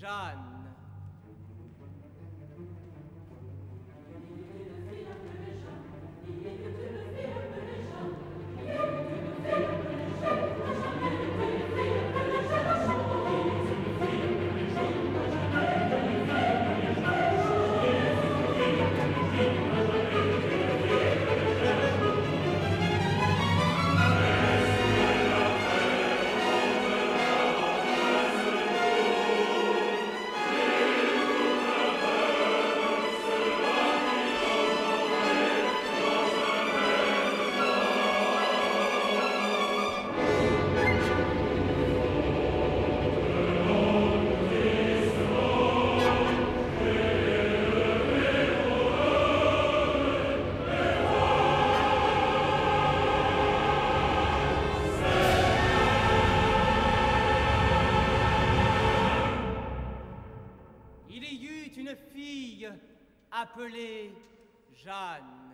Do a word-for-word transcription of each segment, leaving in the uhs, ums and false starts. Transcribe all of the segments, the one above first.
Jeanne. Appelée Jeanne.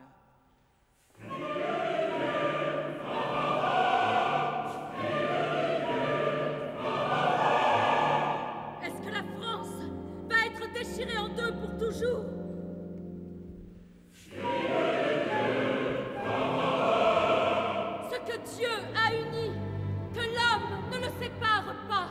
Est-ce que la France va être déchirée en deux pour toujours? Ce que Dieu a uni, que l'homme ne le sépare pas.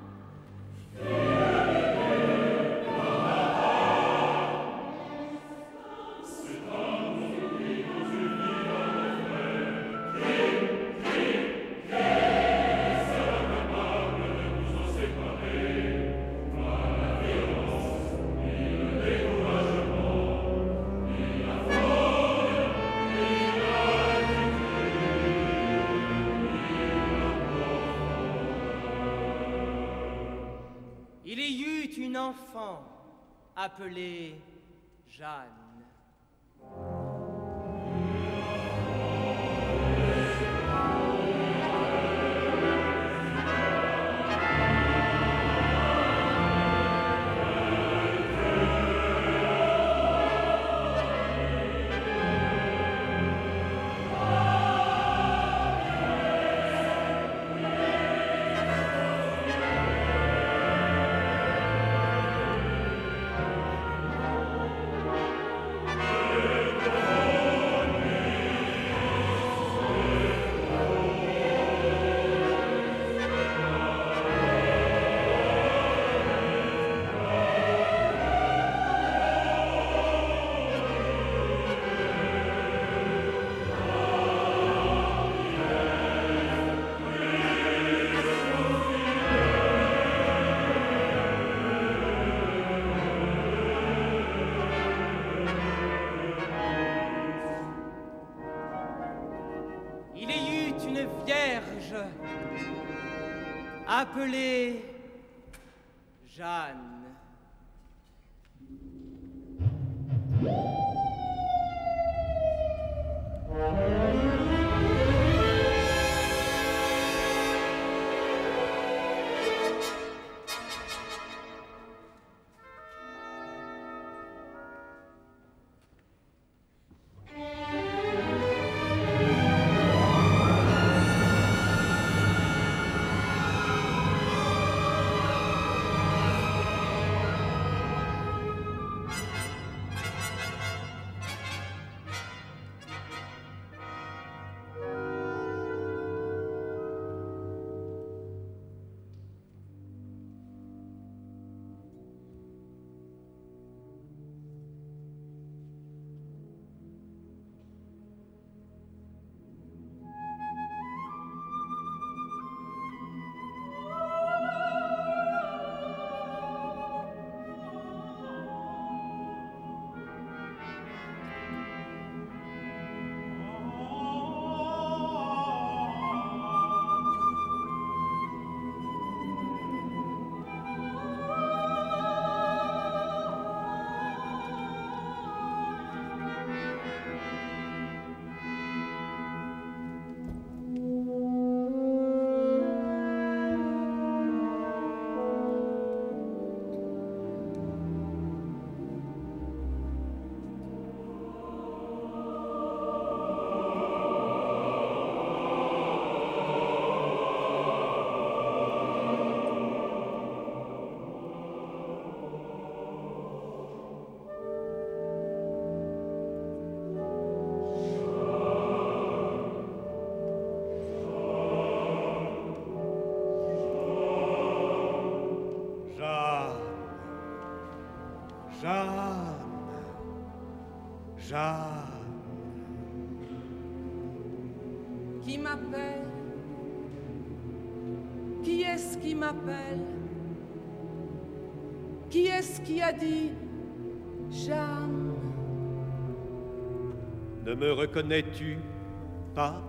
Il y eut une enfant appelée Jeanne. Il y eut une vierge appelée Jeanne. Jeanne, Jeanne. Qui m'appelle? Qui est-ce qui m'appelle? Qui est-ce qui a dit Jeanne? Ne me reconnais-tu pas?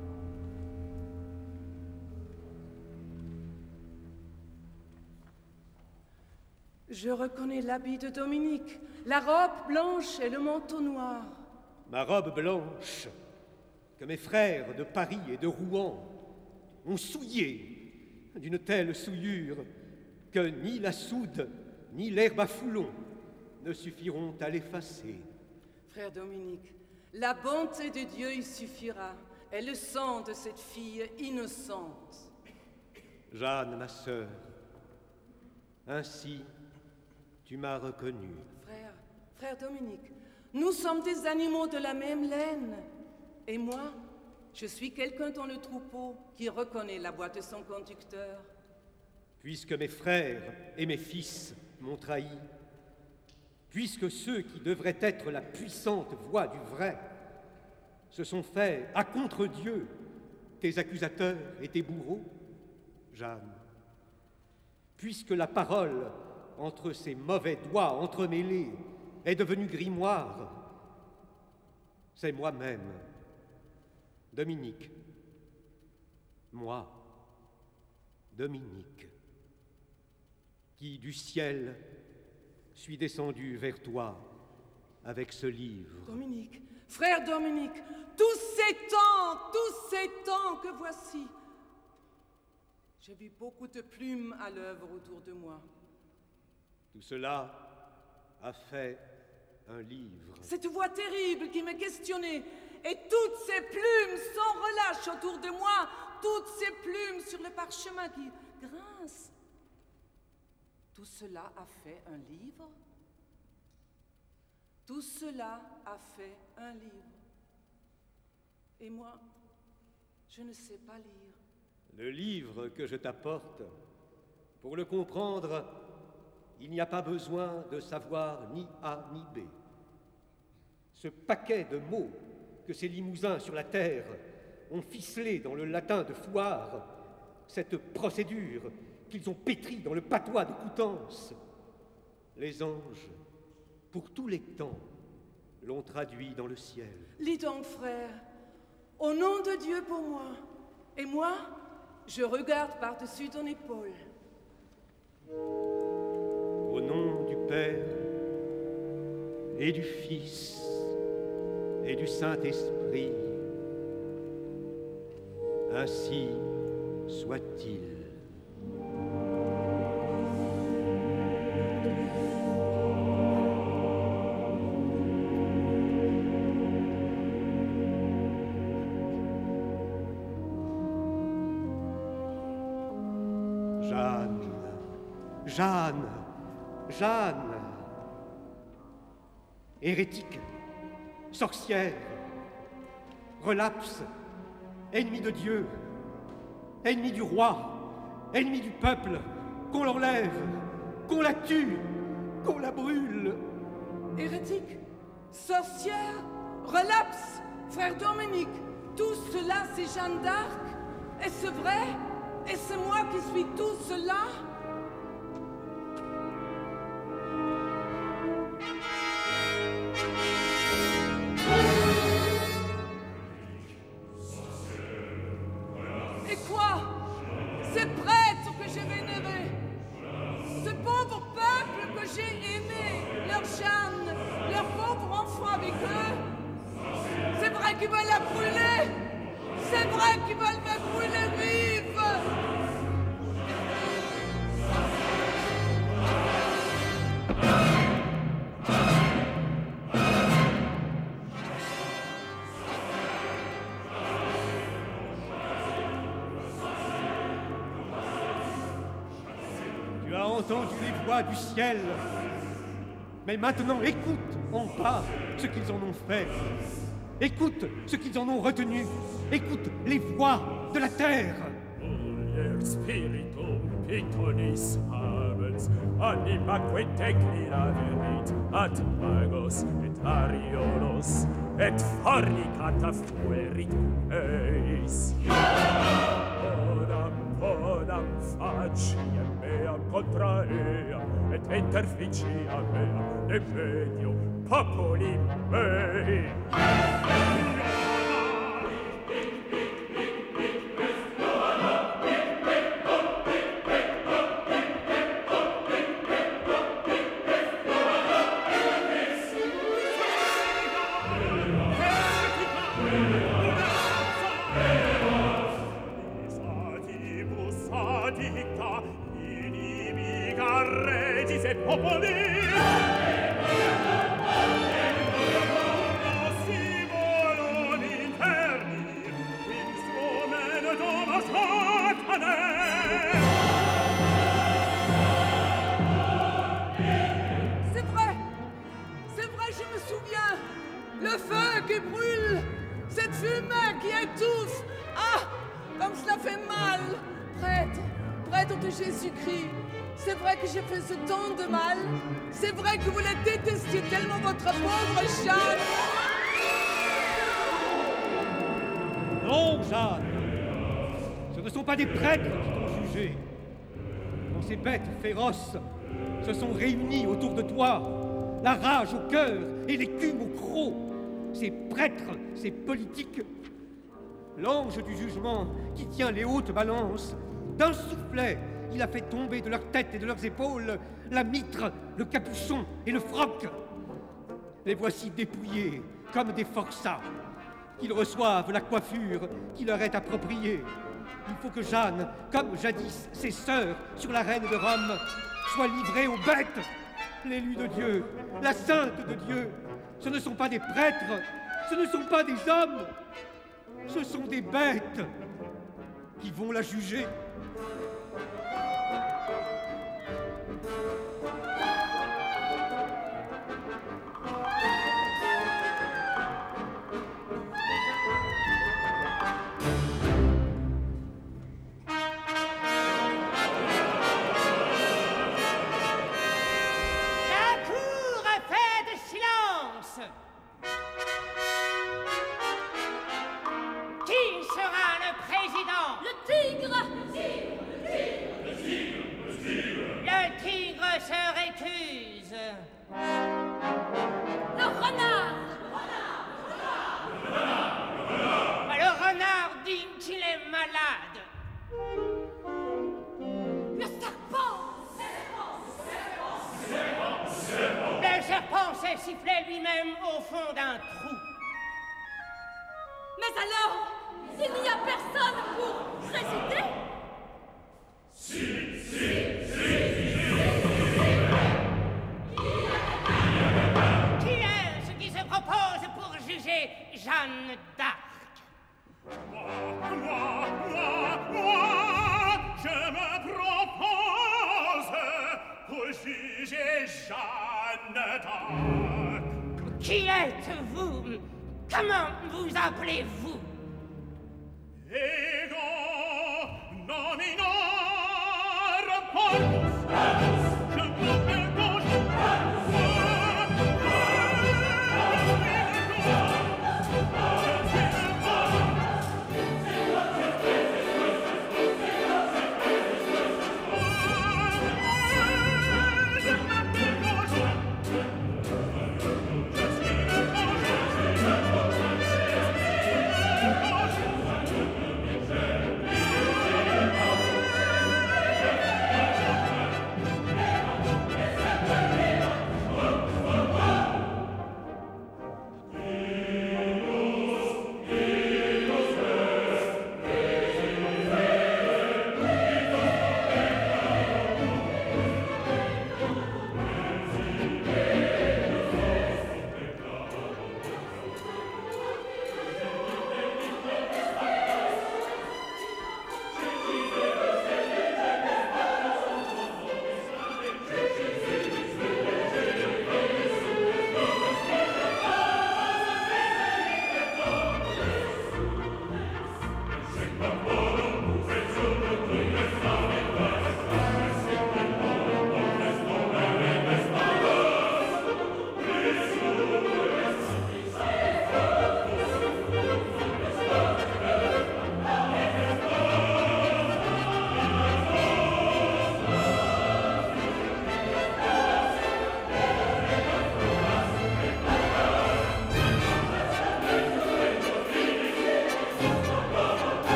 Je reconnais l'habit de Dominique, la robe blanche et le manteau noir. Ma robe blanche, que mes frères de Paris et de Rouen ont souillée d'une telle souillure que ni la soude ni l'herbe à foulon ne suffiront à l'effacer. Frère Dominique, la bonté de Dieu y suffira, et le sang de cette fille innocente. Jeanne, ma sœur, ainsi tu m'as reconnue. Frère, frère Dominique, nous sommes des animaux de la même laine. Et moi, je suis quelqu'un dans le troupeau qui reconnaît la voix de son conducteur. Puisque mes frères et mes fils m'ont trahi, puisque ceux qui devraient être la puissante voix du vrai se sont faits à contre-Dieu, tes accusateurs et tes bourreaux, Jeanne, puisque la parole entre ces mauvais doigts entremêlés est devenue grimoire, c'est moi-même, Dominique, moi, Dominique, qui du ciel suis descendu vers toi avec ce livre. Dominique, frère Dominique, tous ces temps, tous ces temps que voici, j'ai vu beaucoup de plumes à l'œuvre autour de moi. Tout cela a fait un livre. Cette voix terrible qui me questionnait, et toutes ces plumes sans relâche autour de moi, toutes ces plumes sur le parchemin qui grincent. Tout cela a fait un livre? Tout cela a fait un livre. Et moi, je ne sais pas lire. Le livre que je t'apporte, pour le comprendre, il n'y a pas besoin de savoir ni A ni B. Ce paquet de mots que ces limousins sur la terre ont ficelé dans le latin de Fouare, cette procédure qu'ils ont pétrie dans le patois de Coutances, les anges, pour tous les temps, l'ont traduit dans le ciel. Lis donc, frère, au nom de Dieu pour moi, et moi, je regarde par-dessus ton épaule. Au nom du Père et du Fils et du Saint-Esprit, ainsi soit-il. Jeanne, Jeanne, Jeanne, hérétique, sorcière, relapse, ennemie de Dieu, ennemie du roi, ennemie du peuple, qu'on l'enlève, qu'on la tue, qu'on la brûle. Hérétique, sorcière, relapse, frère Dominique, tout cela c'est Jeanne d'Arc? Est-ce vrai? Est-ce moi qui suis tout cela? Et quoi? Ces prêtres que j'ai vénérés, ce pauvre peuple que j'ai aimé, leur Jeanne, leur pauvre enfant avec eux, c'est vrai qu'ils veulent la brûler? C'est vrai qu'ils veulent me brûler vive? Tu as entendu les voix du ciel, mais maintenant écoute en bas ce qu'ils en ont fait. Écoute ce qu'ils en ont retenu. Écoute les voix de la terre. Spiritum pitonis habet Aeneas, animaque declina verit, at magos et ariolos, et fornicata fuerit eis. Bonam, bonam faciem meam contra eam, et interficia meam de medio populi mei. Jésus-Christ, c'est vrai que j'ai fait ce tant de mal. C'est vrai que vous la détestiez tellement, votre pauvre Jeanne. Non, Jeanne, ce ne sont pas des prêtres qui t'ont jugé. Quand ces bêtes féroces se sont réunies autour de toi, la rage au cœur et l'écume au croc, ces prêtres, ces politiques, l'ange du jugement qui tient les hautes balances, d'un soufflet, il a fait tomber de leurs têtes et de leurs épaules la mitre, le capuchon et le froc. Les voici dépouillés comme des forçats. Qu'ils reçoivent la coiffure qui leur est appropriée. Il faut que Jeanne, comme jadis ses sœurs sur la reine de Rome, soit livrée aux bêtes. L'élu de Dieu, la sainte de Dieu, ce ne sont pas des prêtres, ce ne sont pas des hommes, ce sont des bêtes qui vont la juger. Sifflait lui-même au fond d'un trou. Mais alors, il n'y a personne pour réciter? Si, si, si, si. Qui est-ce qui se propose pour juger Jeanne d'Arc? Moi, moi, moi, moi, je me propose pour juger Jeanne d'Arc. Qui êtes-vous? Comment vous appelez-vous? Ego nominor Paulus. Je m'appelle Paulus.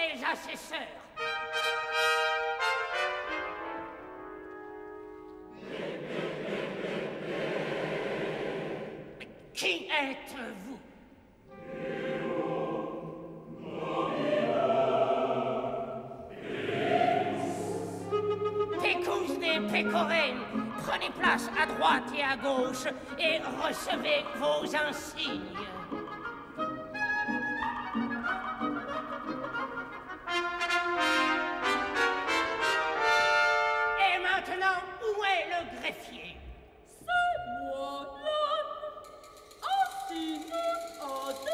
mes assesseurs. Mais qui êtes-vous? Pécous des pécorènes, prenez place à droite et à gauche et recevez vos insignes. Et maintenant, où est le greffier? C'est moi, l'âne. Ainsi nous ordonne.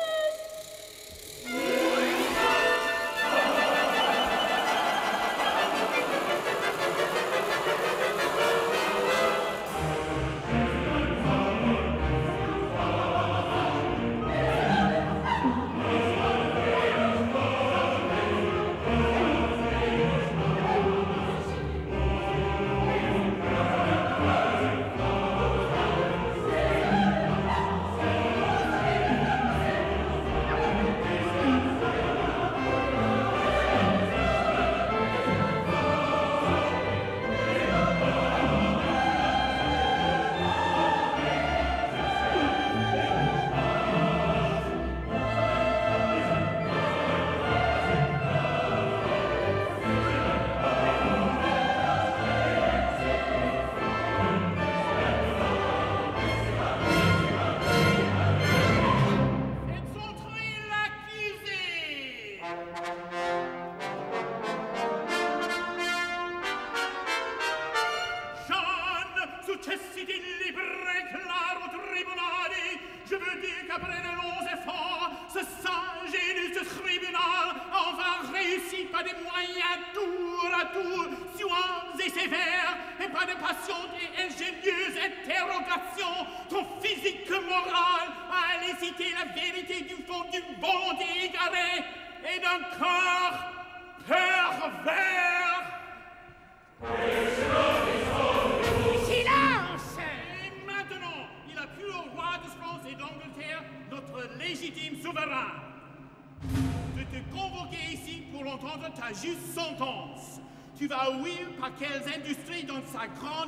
Quelles industries dans sa grande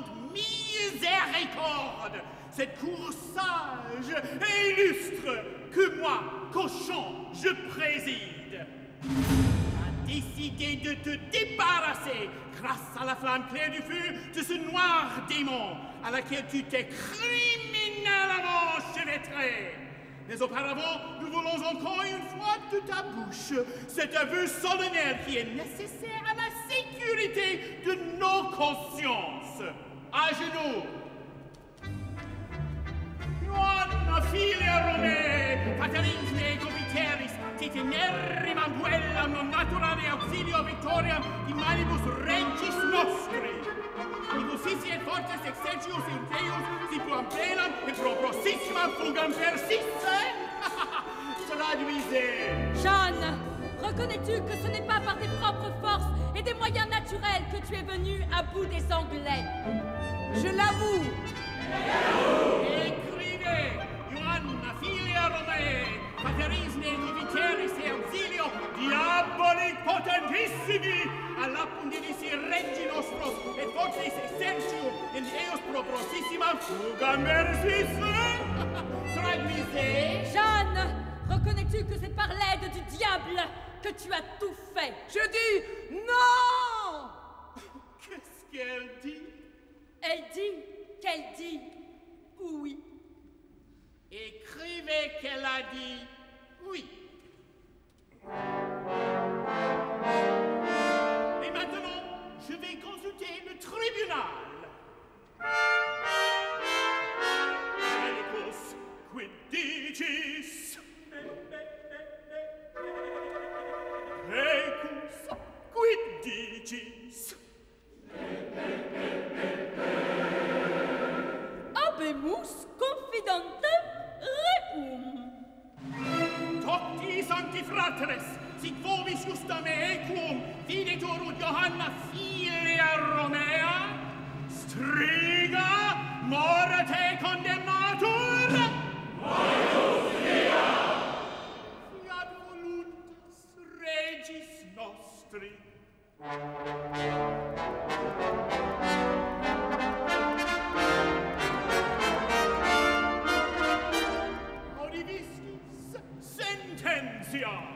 miséricorde, cette cour sage et illustre que moi, cochon, je préside, a décidé de te débarrasser, grâce à la flamme claire du feu, de ce noir démon à laquelle tu t'es criminellement chevêtré. Mais auparavant, nous voulons encore une fois de ta bouche cet aveu solennel qui est nécessaire à la sécurité de nos consciences. À genoux. Ioanna filia Romei, paterins ne confiteris, titenerrim ambuellam non naturale auxilio victoriam di manibus regis nostri. Ibusissi et fortes excelsius in Deus, si pro ampelam et pro prossimam fugam persisse. Traduisez. Jeanne, reconnais-tu que ce n'est pas par tes propres forces et des moyens naturels que tu es venu à bout des Anglais? Je l'avoue. Écrivez, Ioanna filia Romei, pateris ne diviteris et auxilio diabolic potentissimi, all'appundinissi regi nostros et fortis excelsium in Deus pro prossimam fugam persisse. Traduisez. Jeanne, reconnais-tu que c'est par l'aide du diable que tu as tout fait? Je dis non. Qu'est-ce qu'elle dit? Elle dit qu'elle dit oui. Écrivez qu'elle a dit oui. Et maintenant, je vais consulter le tribunal. Medicus quid dicis? Medicus quid dicis? Habemus confidentem reum. Tocti sancti fratres, sic vobis justam equum videtur ut Johanna filia Romea, striga morte condemnatur. Mortus fiat voluntas regis nostri. Street. Audivistis sententiam.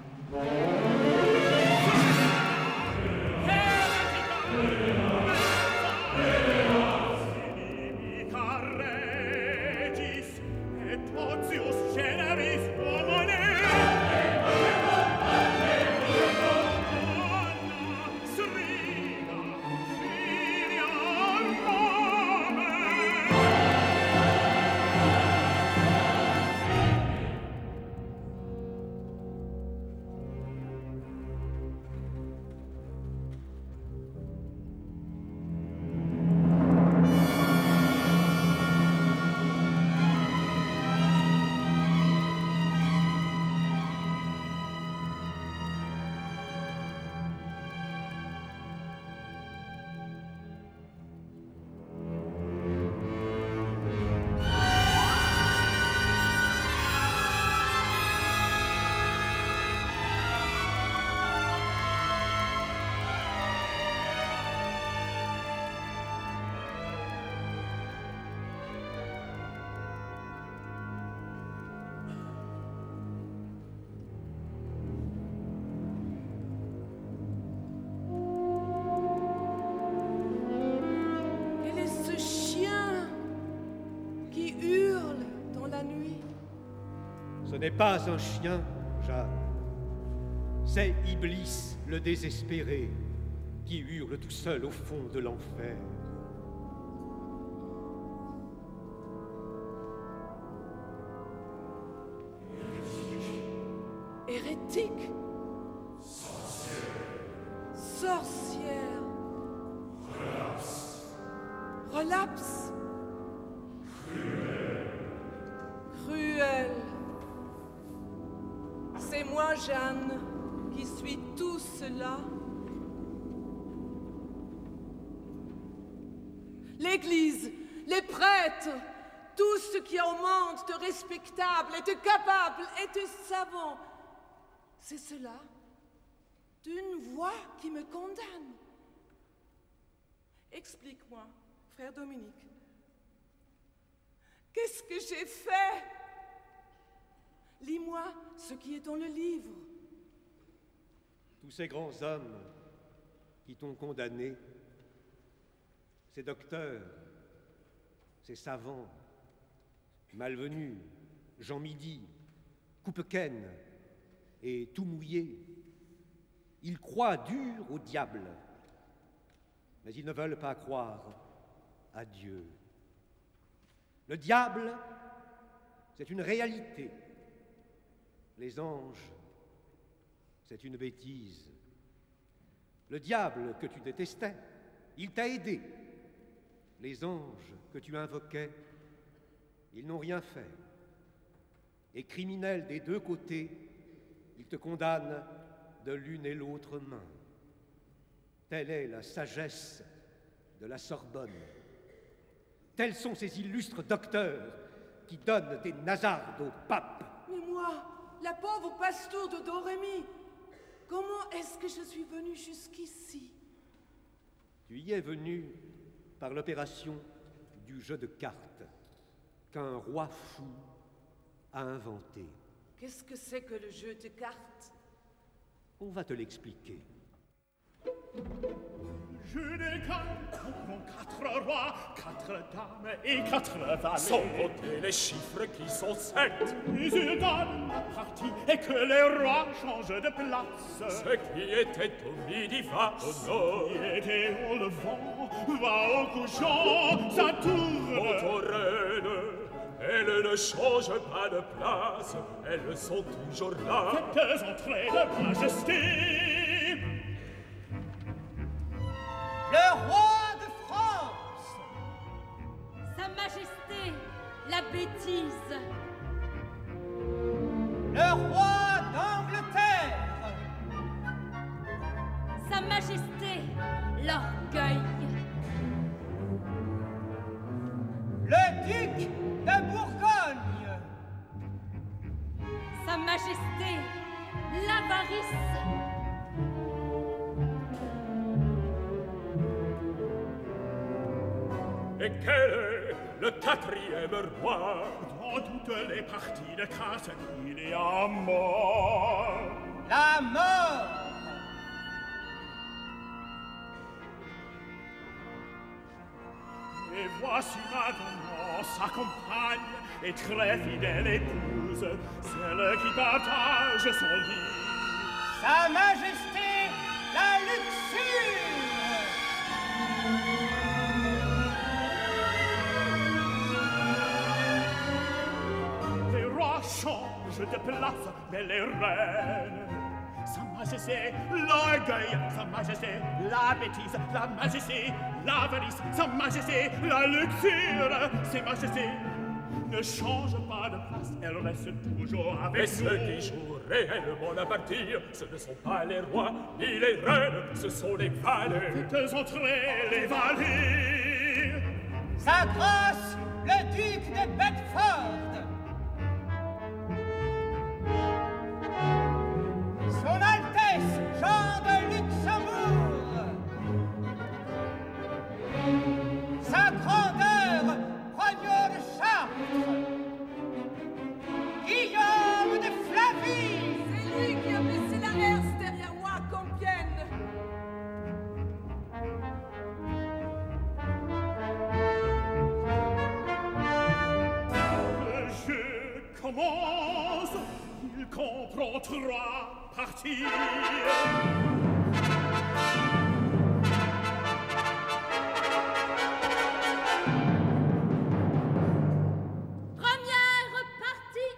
Ce n'est pas un chien, Jeanne. C'est Iblis, le désespéré, qui hurle tout seul au fond de l'enfer. Hérétique. Sorcière. Relapse. Relapse. Cruel. Cruel. C'est moi, Jeanne, qui suis tout cela. L'Église, les prêtres, tout ce qui est au monde de respectable et de capable et de savant, c'est cela d'une voix qui me condamne. Explique-moi, frère Dominique, qu'est-ce que j'ai fait? Lis-moi ce qui est dans le livre. Tous ces grands hommes qui t'ont condamné, ces docteurs, ces savants, malvenus, Jean Midi, Coupequenne et tout mouillé, ils croient dur au diable, mais ils ne veulent pas croire à Dieu. Le diable, c'est une réalité. Les anges, c'est une bêtise. Le diable que tu détestais, il t'a aidé. Les anges que tu invoquais, ils n'ont rien fait. Et criminels des deux côtés, ils te condamnent de l'une et l'autre main. Telle est la sagesse de la Sorbonne. Tels sont ces illustres docteurs qui donnent des nasardes au pape. Mais moi, la pauvre pastoure de Dorémy, comment est-ce que je suis venue jusqu'ici? Tu y es venu par l'opération du jeu de cartes qu'un roi fou a inventé. Qu'est-ce que c'est que le jeu de cartes? On va te l'expliquer. Jeu de cartes, dont quatre rois, quatre dames et quatre valets. Sans compter les chiffres qui sont sept. Puis il donne la partie et que les rois changent de place. Ce qui était au midi va au nord. Ce qui était au levant va au couchant, ça tourne. Quant aux reines, elles ne changent pas de place. Elles sont toujours là. Faites entrer de majesté. Le roi de France! Sa Majesté, la bêtise. Le roi d'Angleterre! Sa Majesté, l'orgueil. Le duc de Bourgogne! Sa Majesté, l'avarice. et quel est le quatrième roi? Dans toutes les parties de casse, il y a mort. La mort. Et voici maintenant sa compagne et très fidèle épouse, celle qui partage son lit. Sa Majesté, la luxure. Les rois changent de place, mais les reines. Sa Majesté, l'orgueil, Sa Majesté, la bêtise, la Majesté, l'avarice, Sa Majesté, la luxure, Sa Majesté ne change pas de place, elle reste toujours avec Et nous. ceux qui jouent réellement la partie, ce ne sont pas les rois ni les reines, ce sont les valets. Faites entrer les valets. Sa grâce, le duc de Bedford. Son Altesse, Jean de Luxembourg. Sa grandeur, Rognaud de Chartres. Guillaume de Flavie. C'est lui qui a blessé la herse derrière moi à Compiègne. Le jeu commence, il comprend trois parties. Première partie.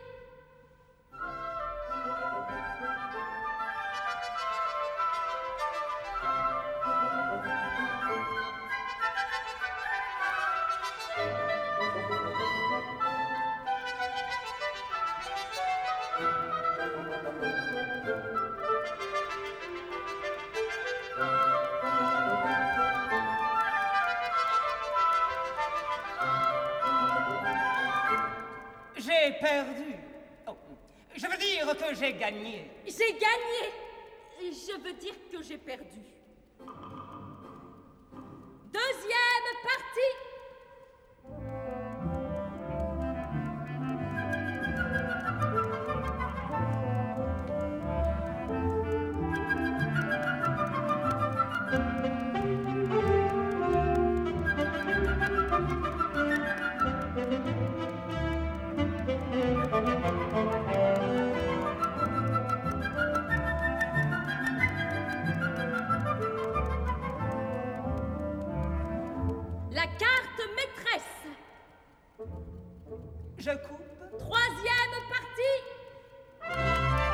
J'ai perdu. Oh, je veux dire que j'ai gagné. J'ai gagné. Je veux dire que j'ai perdu. Deuxième partie. La carte maîtresse. Je coupe. Troisième partie.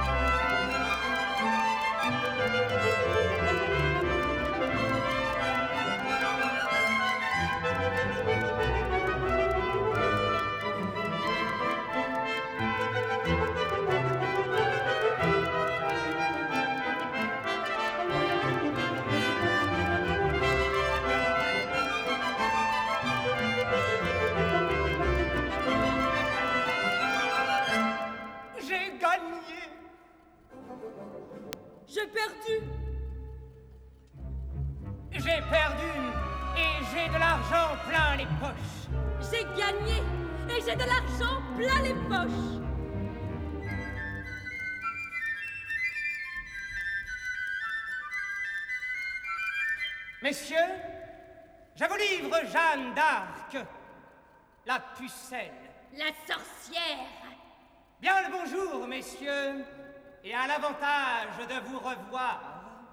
J'ai gagné. J'ai perdu. J'ai perdu et j'ai de l'argent plein les poches. J'ai gagné et j'ai de l'argent plein les poches. Messieurs, je vous livre Jeanne d'Arc, la pucelle. La sorcière. Bien le bonjour, messieurs, et à l'avantage de vous revoir.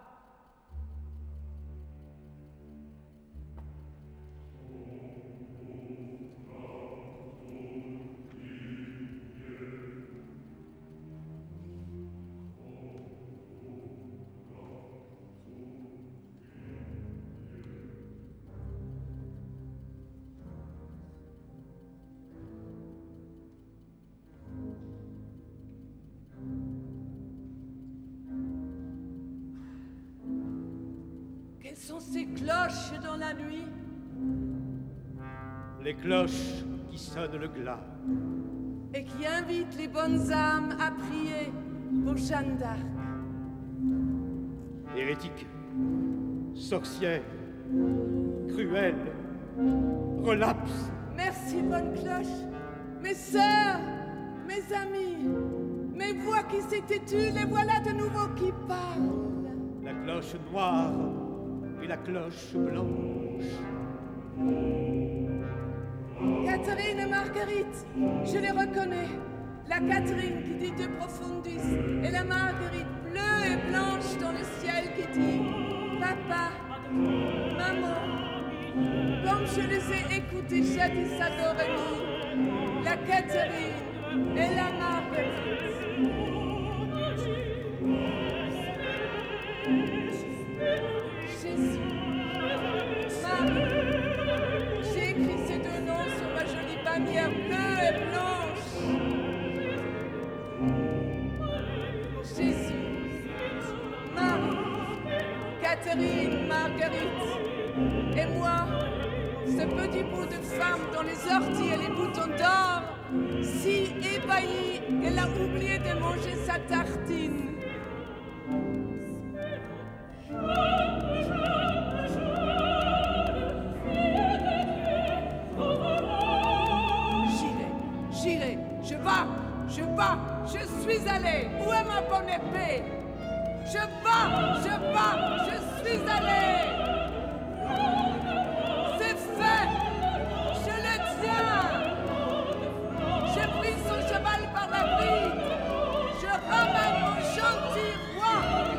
Quelles sont ces cloches dans la nuit? Les cloches qui sonnent le glas. Et qui invitent les bonnes âmes à prier pour Jeanne d'Arc. Hérétique, sorcière, cruelle, relapse. Merci, bonne cloche. Mes sœurs, mes amis, mes voix qui s'étaient tues, les voilà de nouveau qui parlent. La cloche noire et la cloche blanche. Catherine et Marguerite, je les reconnais. La Catherine qui dit de profundis et la Marguerite bleue et blanche dans le ciel qui dit papa, maman. Comme je les ai écoutés jadis à Dorémy, la Catherine et la Marguerite. Jésus, Marie, j'ai écrit ces deux noms sur ma jolie bannière bleue et blanche. Jésus, Marie, Catherine, Marguerite, et moi, ce petit bout de femme dont les orties et les boutons d'or, si ébahie qu'elle a oublié de manger sa tartine. J'irai, je vas, je vas, je suis allé. Où est ma bonne épée? Je vas, je vas, je suis allé. C'est fait, je le tiens. J'ai pris son cheval par la bride. Je ramène mon gentil roi.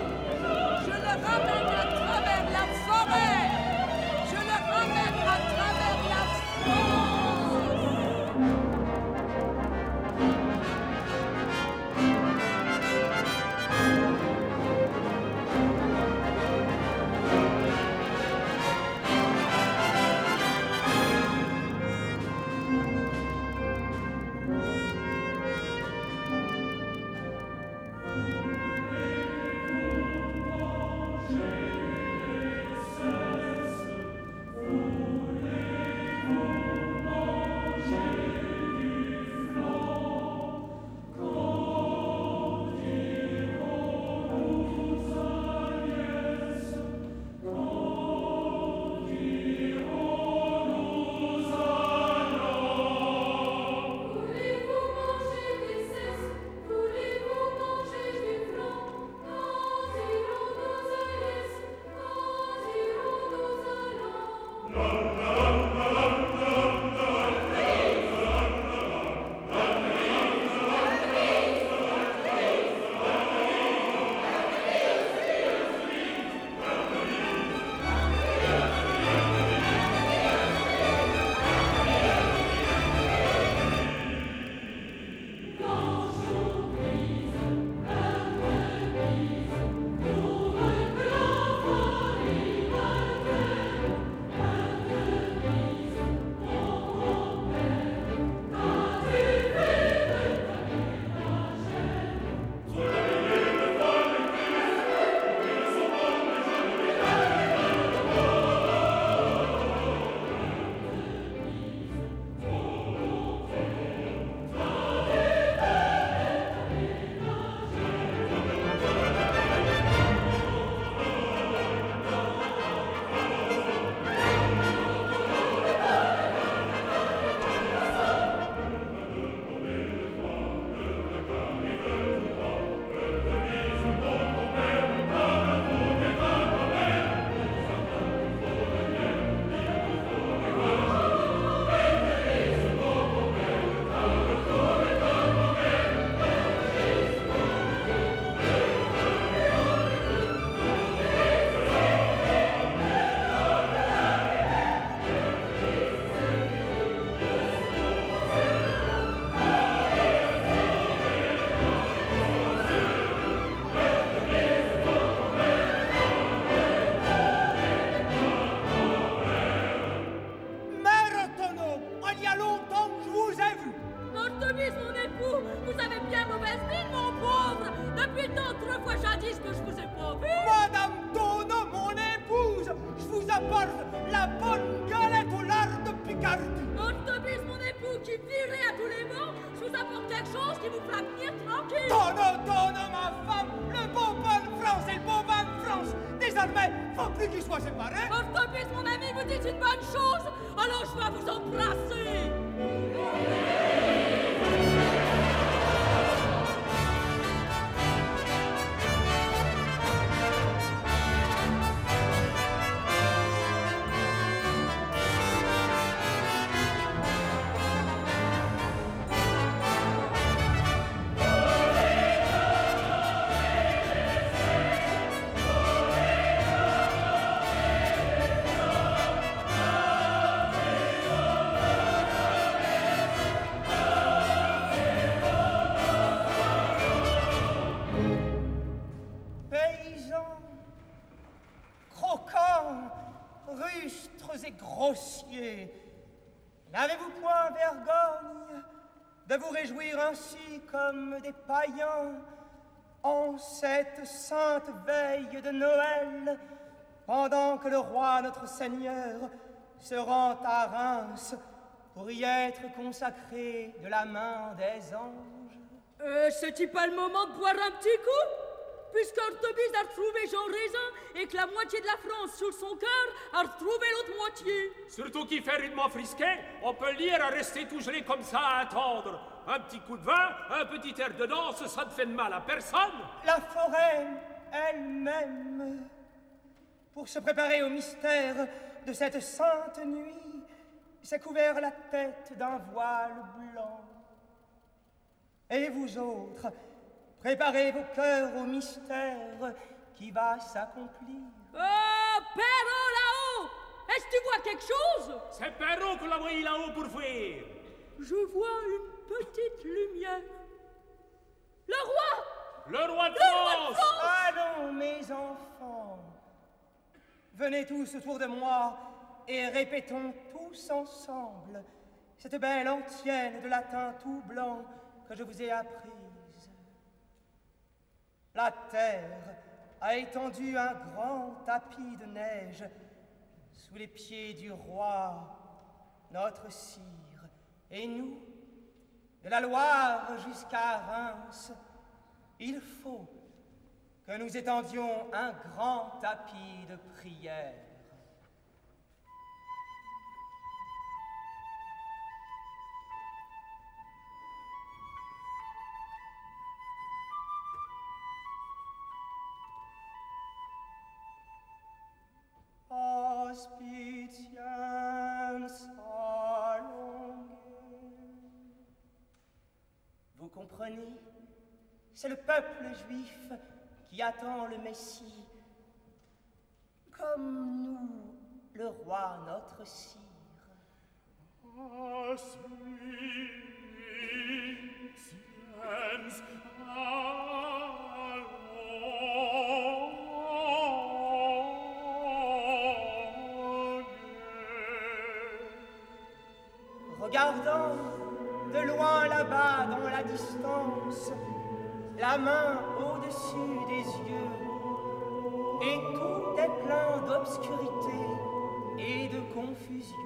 Je le ramène à travers la forêt. Je le ramène à travers la France. Désormais, faut plus qu'ils soient séparés. Hortobis, mon ami, vous dites une bonne chose, alors je vais vous embrasser. grossier. N'avez-vous point vergogne de vous réjouir ainsi comme des païens en cette sainte veille de Noël, pendant que le roi notre Seigneur se rend à Reims pour y être consacré de la main des anges? Euh, c'est-il pas le moment de boire un petit coup? Puisqu'Artobis a retrouvé Jean Raisin et que la moitié de la France sur son cœur a retrouvé l'autre moitié. Surtout qu'il fait rudement frisquet, on peut lire à rester tout gelé comme ça à attendre. Un petit coup de vin, un petit air de danse, ça ne fait de mal à personne. La forêt elle-même, pour se préparer au mystère de cette sainte nuit, s'est couvert la tête d'un voile blanc. Et vous autres, préparez vos cœurs au mystère qui va s'accomplir. Oh, Perrault là-haut! Est-ce que tu vois quelque chose? C'est Perrault qu'on l'a envoyé là-haut pour voir. Je vois une petite lumière. Le roi! Le roi de Le roi de France! France! Allons, mes enfants, venez tous autour de moi et répétons tous ensemble cette belle antienne de latin tout blanc que je vous ai apprise. La terre a étendu un grand tapis de neige sous les pieds du roi, notre sire, et nous, de la Loire jusqu'à Reims, il faut que nous étendions un grand tapis de prière. Hospitiens salonge. Vous comprenez? C'est le peuple juif qui attend le Messie, comme nous, le roi notre sire. Hospitiens Regardant de loin là-bas dans la distance, la main au-dessus des yeux, et tout est plein d'obscurité et de confusion.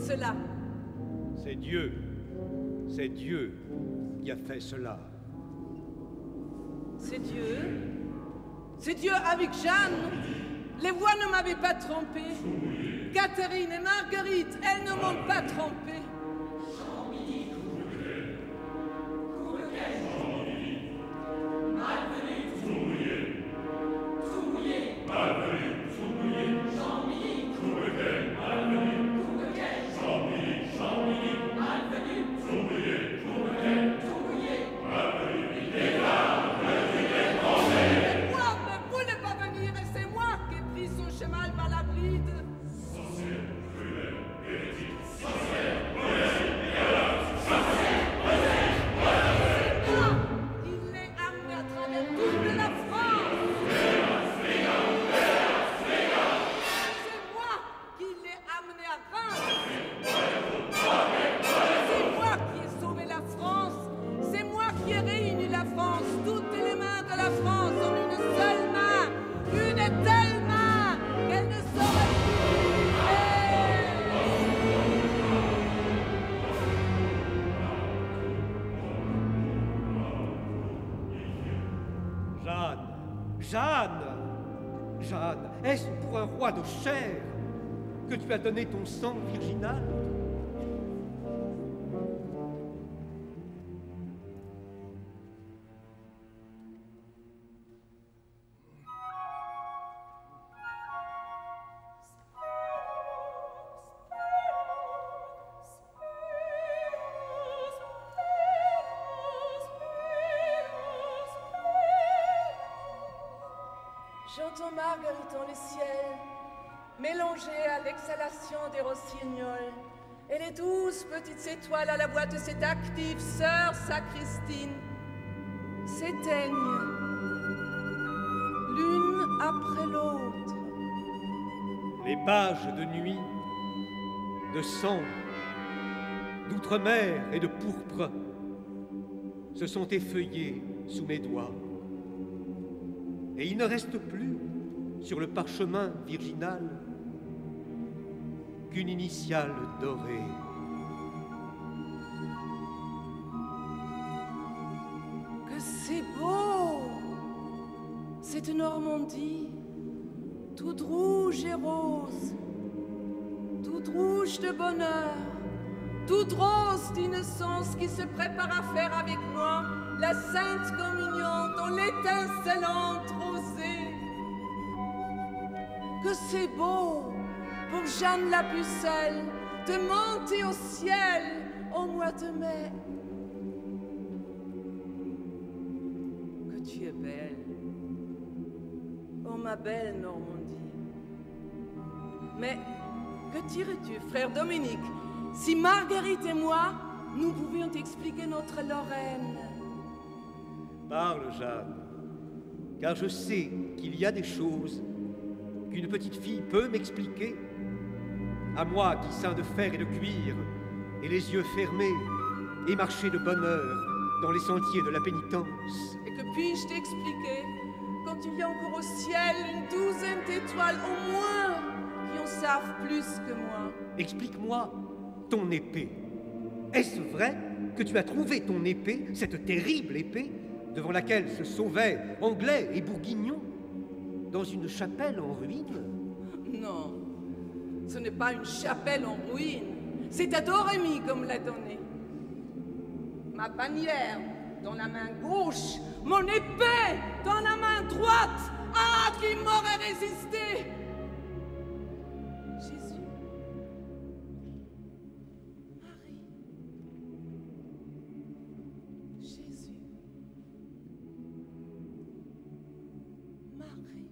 cela? C'est Dieu. C'est Dieu qui a fait cela. C'est Dieu? C'est Dieu avec Jeanne? Les voix ne m'avaient pas trompé. Catherine et Marguerite, elles ne m'ont pas trompé. Jeanne, Jeanne, est-ce pour un roi de chair que tu as donné ton sang virginal? J'entends Marguerite dans le ciel, mélangée à l'exhalation des rossignols, et les douze petites étoiles à la voix de cette active sœur Sacristine s'éteignent, l'une après l'autre. Les pages de nuit, de sang, d'outre-mer et de pourpre se sont effeuillées sous mes doigts. Et il ne reste plus, sur le parchemin virginal, qu'une initiale dorée. Que c'est beau! Cette Normandie, toute rouge et rose, toute rouge de bonheur, toute rose d'innocence qui se prépare à faire avec moi la sainte communion dans l'étincelante rosée. Que c'est beau pour Jeanne la pucelle de monter au ciel au mois de mai. Que tu es belle, oh ma belle Normandie. Mais que dirais-tu, frère Dominique, si Marguerite et moi, nous pouvions t'expliquer notre Lorraine? Parle, Jeanne, car je sais qu'il y a des choses qu'une petite fille peut m'expliquer. À moi qui, sein de fer et de cuir, et les yeux fermés, et marcher de bonne heure dans les sentiers de la pénitence. Et que puis-je t'expliquer quand il y a encore au ciel une douzaine d'étoiles au moins qui en savent plus que moi? Explique-moi ton épée. Est-ce vrai que tu as trouvé ton épée, cette terrible épée, devant laquelle se sauvaient Anglais et Bourguignons, dans une chapelle en ruine? Non, ce n'est pas une chapelle en ruine. C'est à Dorémy qu'on me l'a donné. Ma bannière dans la main gauche, mon épée dans la main droite. Ah, qui m'aurait résisté? Jésus. Marie. Jésus. Marie.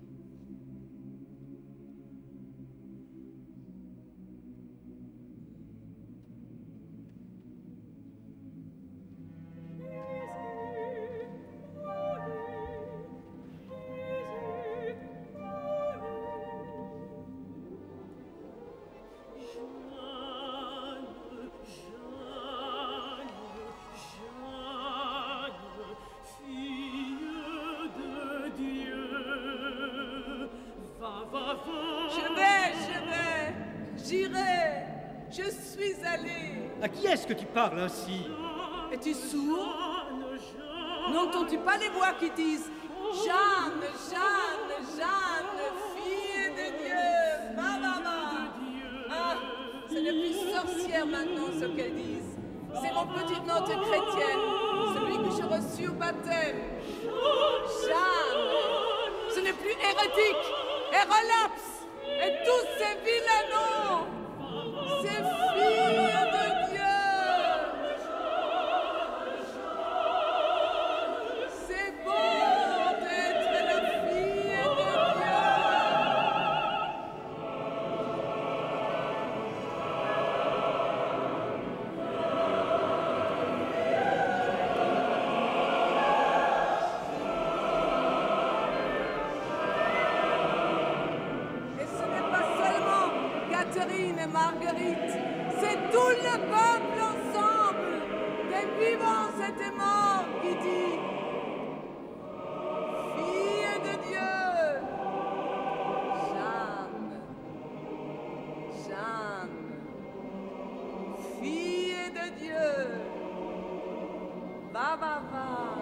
suis allée. À qui est-ce que tu parles ainsi? Es-tu sourd? N'entends-tu pas les voix qui disent Jeanne, Jeanne, Jeanne, fille de Dieu, va, va, va. Ah, ce n'est plus sorcière maintenant ce qu'elles disent. C'est mon petit nom de chrétienne, celui que j'ai reçu au baptême. Jeanne, ce n'est plus hérétique, hérolapse, et tous ces vilains noms, ces filles de Dieu. C'est bon d'être la fille de Dieu. Et ce n'est pas seulement Catherine et Marguerite, c'est tout le peuple ensemble, des vivants et des morts, qui dit Fille de Dieu. Jeanne, Jeanne, fille de Dieu. Va, va, va.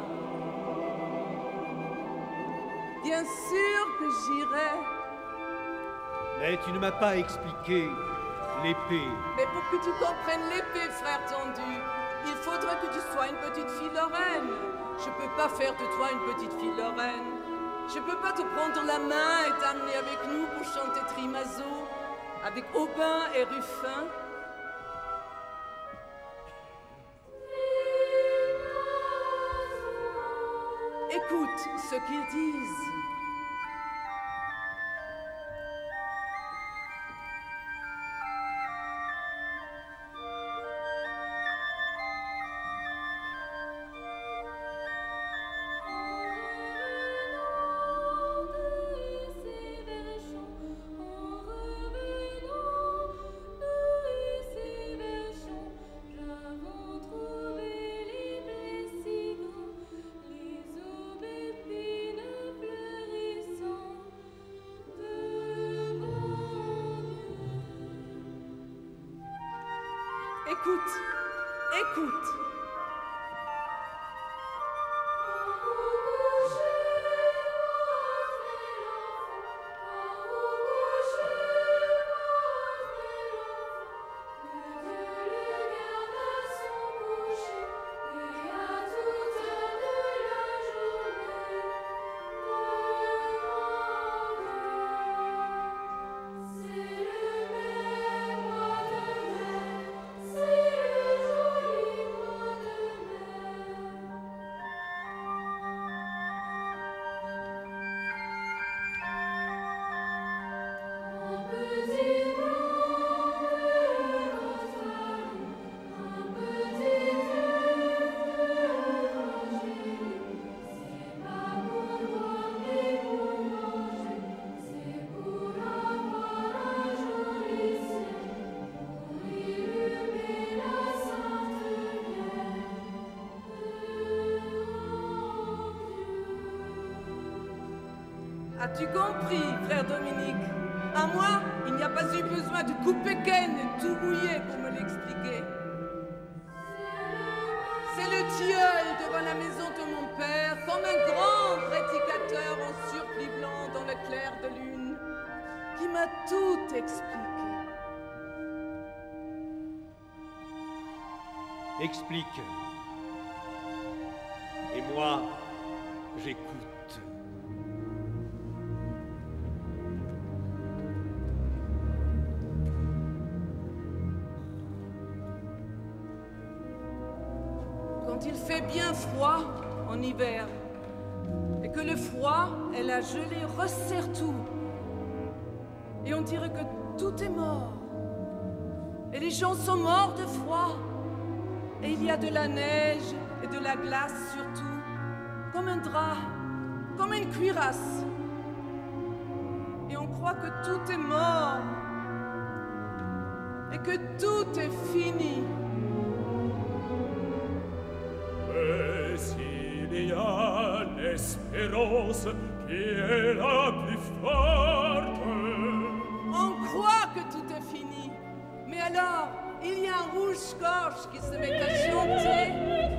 Bien sûr que j'irai. Mais tu ne m'as pas expliqué l'épée. Mais pour que tu comprennes l'épée, frère tendu, il faudrait que tu sois une petite fille Lorraine. Je peux pas faire de toi une petite fille Lorraine. Je peux pas te prendre la main et t'amener avec nous pour chanter Trimazo, avec Aubin et Ruffin. Écoute ce qu'ils disent. Écoute, écoute. As-tu compris, frère Dominique? À moi, il n'y a pas eu besoin de couper Ken et tout mouiller pour me l'expliquer. C'est le tilleul devant la maison de mon père, comme un grand prédicateur en surplis blanc dans le clair de lune, qui m'a tout expliqué. Explique. Et moi, j'écoute. Quand il fait bien froid en hiver, et que le froid et la gelée resserrent tout, et on dirait que tout est mort, et les gens sont morts de froid, et il y a de la neige et de la glace surtout, comme un drap, comme une cuirasse, et on croit que tout est mort, et que tout est fini. Et s'il y a l'espérance qui est la plus forte, on croit que tout est fini, mais alors, il y a un rouge-gorge qui se met à chanter.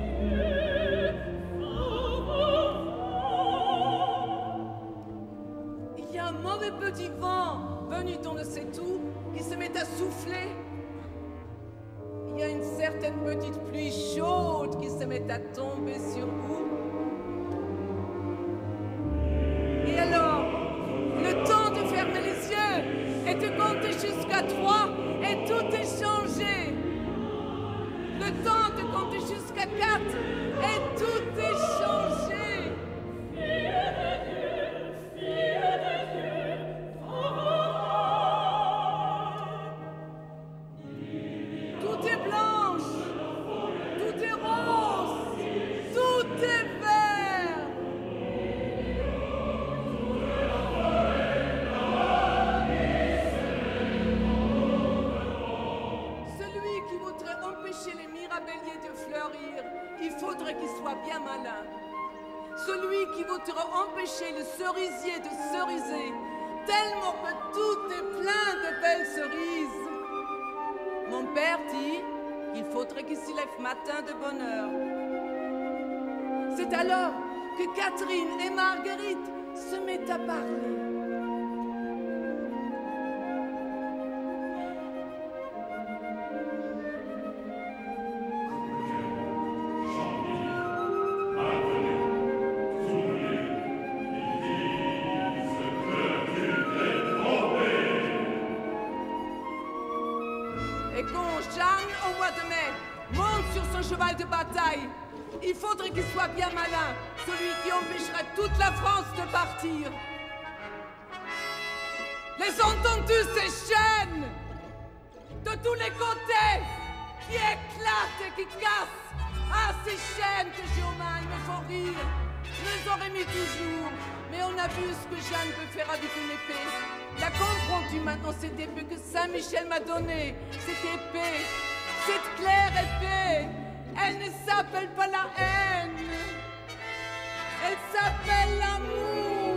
Il y a un mauvais petit vent venu d'on ne sait où qui se met à souffler. Il y a une certaine petite pluie chaude qui se met à tomber sur vous. Et alors, le temps de fermer les yeux et de compter jusqu'à trois et tout est changé. Le temps de compter jusqu'à quatre et tout est changé. Tout est blanche, tout est rose, tout est vert. Celui qui voudrait empêcher les mirabelliers de fleurir, il faudrait qu'il soit bien malin. Celui qui voudrait empêcher le cerisier de ceriser, tellement que tout est plein de belles cerises. Mon père dit qu'il faudrait qu'il s'y lève matin de bonne heure. C'est alors que Catherine et Marguerite se mettent à parler. Et quand Jeanne, au mois de mai, monte sur son cheval de bataille, il faudrait qu'il soit bien malin, celui qui empêcherait toute la France de partir. Les entendus, ces chaînes, de tous les côtés, qui éclatent et qui cassent. Ah, ces chaînes que j'ai aux mains, ils me font rire. Je les aurais mis toujours, mais on a vu ce que Jeanne peut faire avec une épée. La comprends-tu maintenant, cette épée que Saint-Michel m'a donnée? Cette épée, cette claire épée, elle ne s'appelle pas la haine, elle s'appelle l'amour.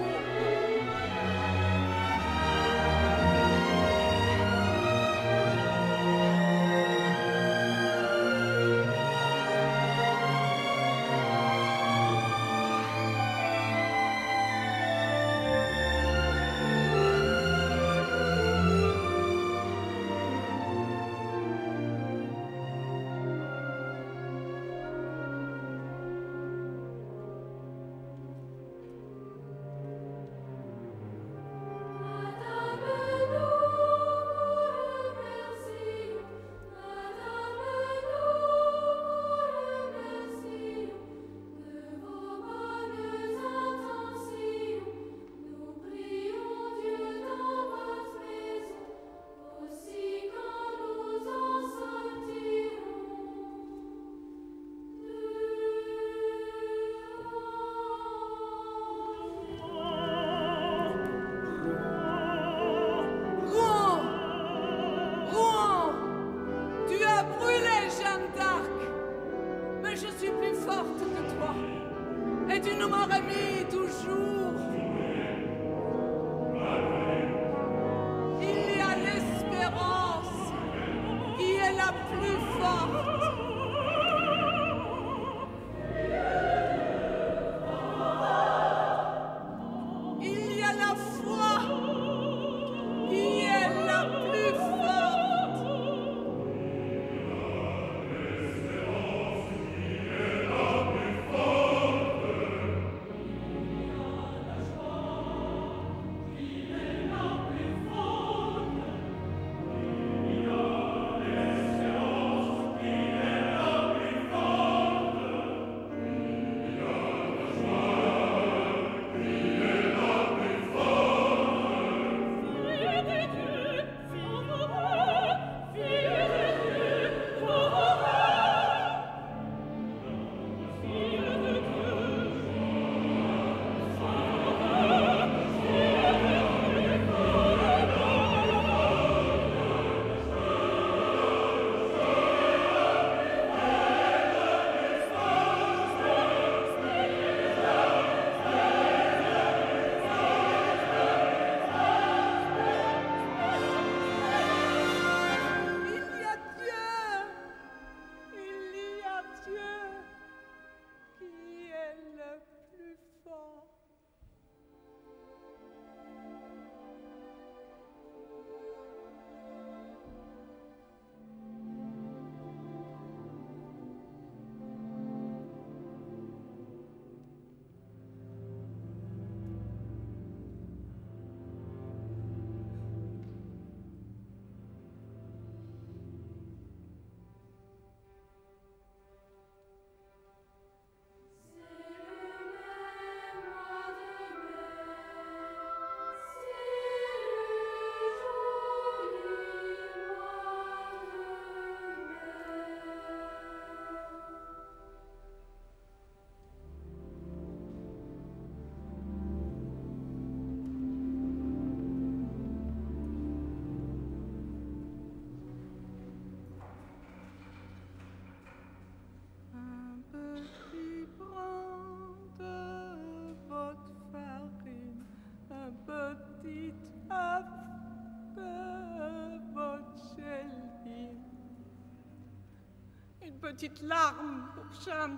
petite larme pour Jeanne.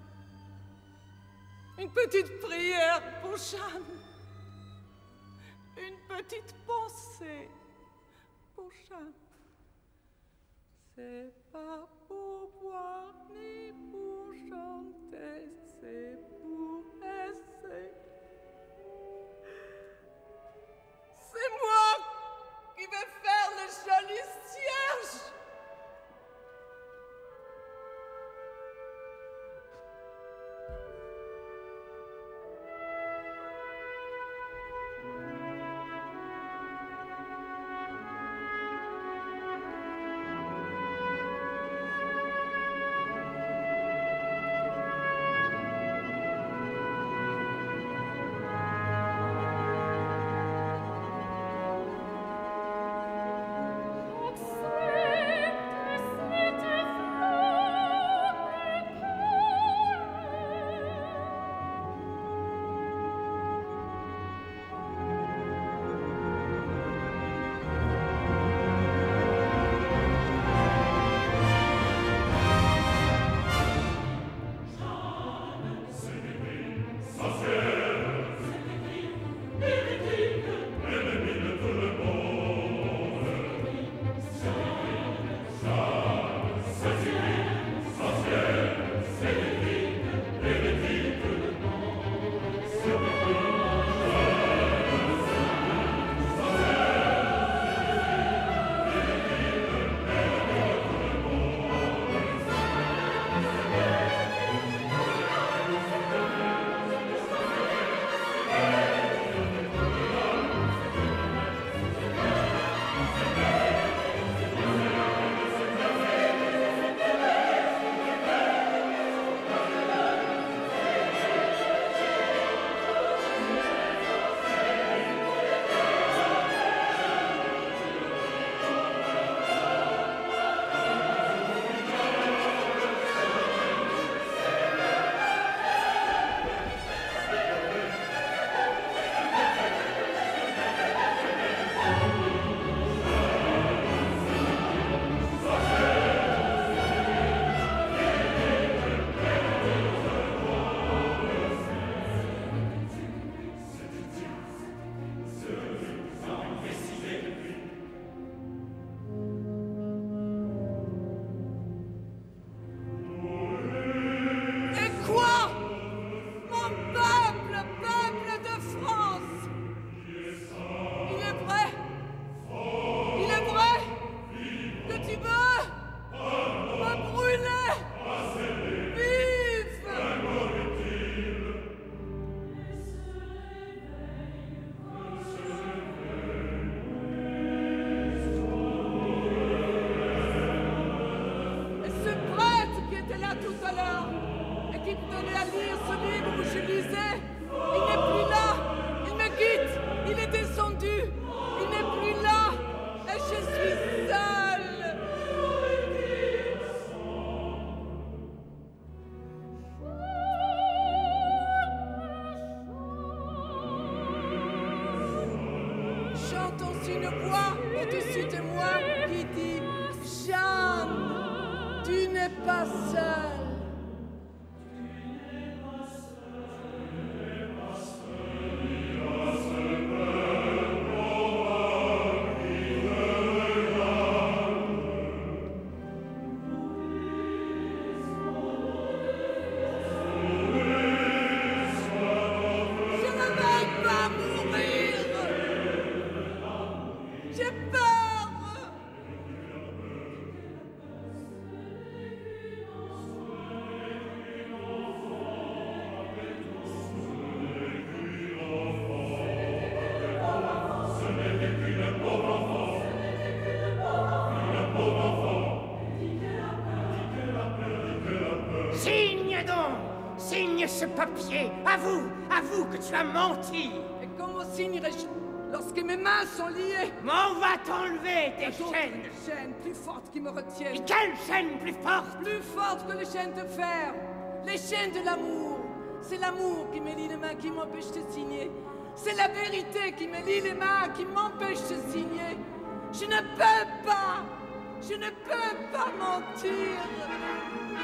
Une petite prière pour Jeanne. Une petite pensée pour Jeanne. C'est pas pour boire ni pour chanter, c'est pour essayer. C'est moi qui vais faire le joli cierge. Ce papier, avoue, avoue que tu as menti. Et comment signerais-je lorsque mes mains sont liées? Mais on va t'enlever tes chaînes. Des chaînes plus fortes qui me retiennent. Et quelles chaînes plus fortes? Plus fortes que les chaînes de fer. Les chaînes de l'amour. C'est l'amour qui me lie les mains, qui m'empêche de signer. C'est la vérité qui me lie les mains, qui m'empêche de signer. Je ne peux pas, je ne peux pas mentir.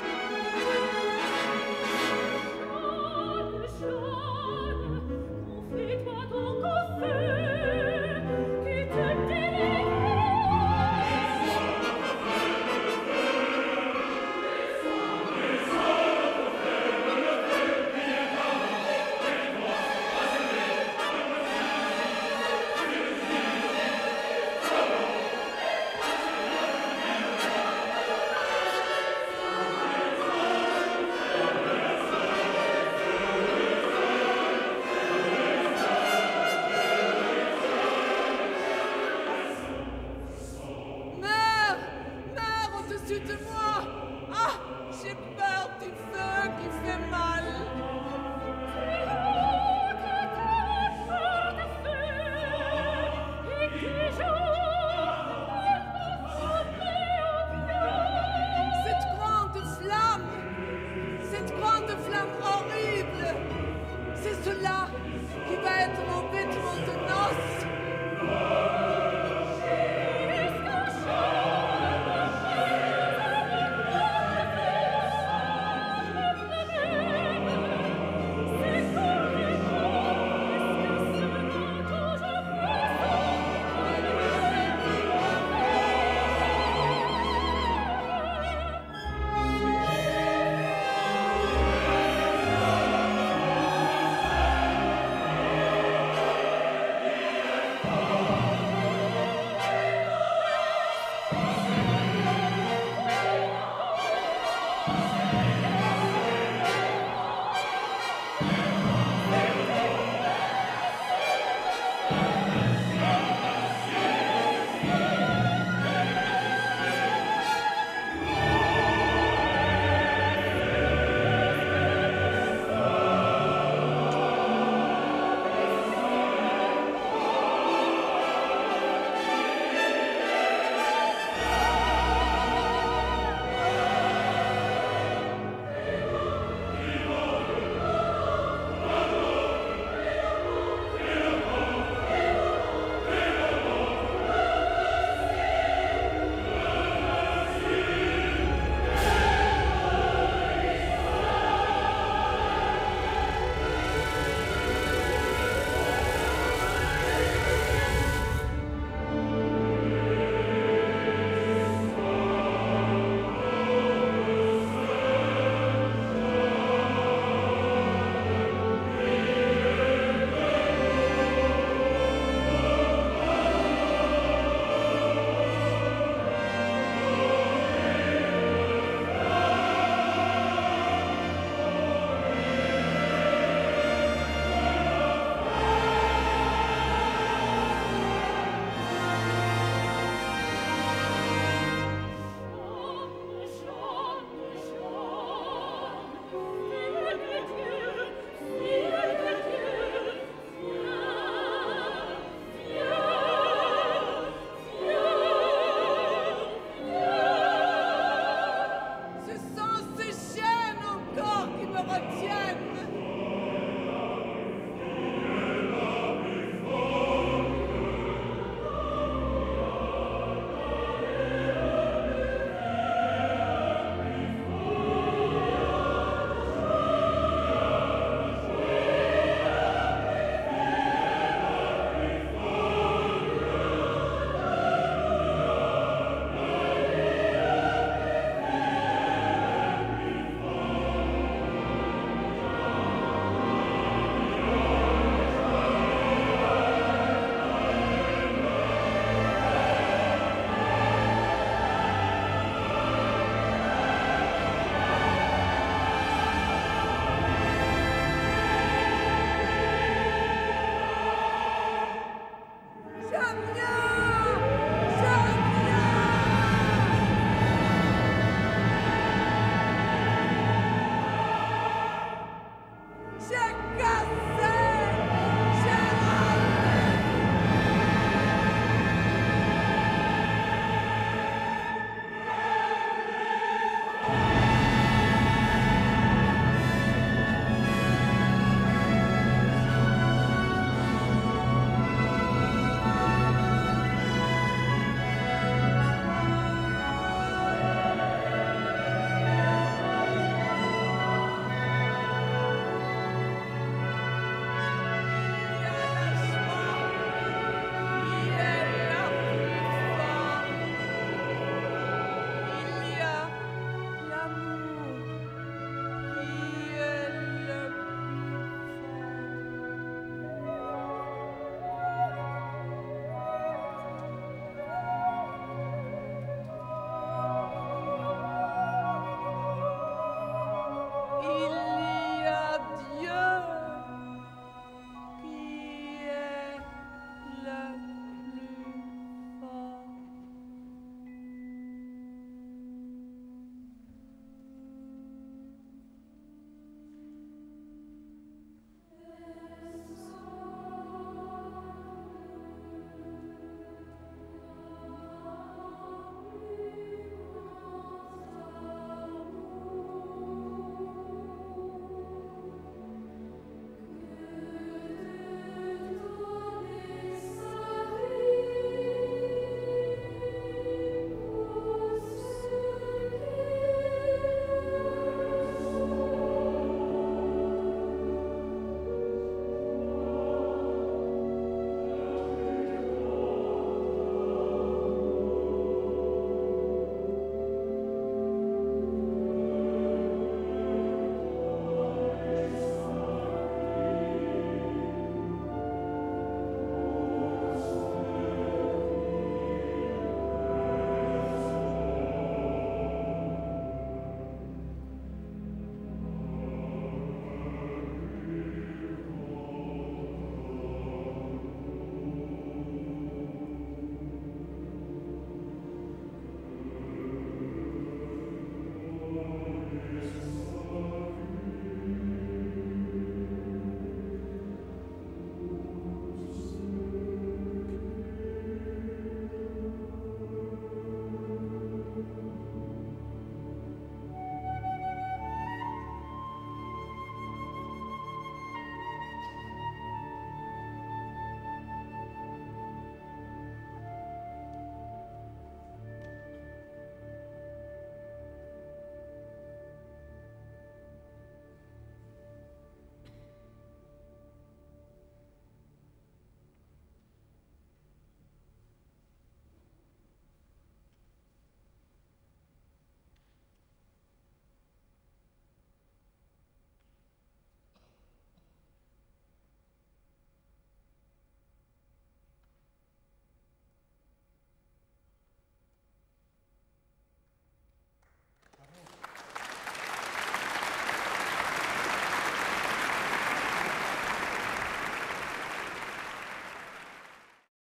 moi.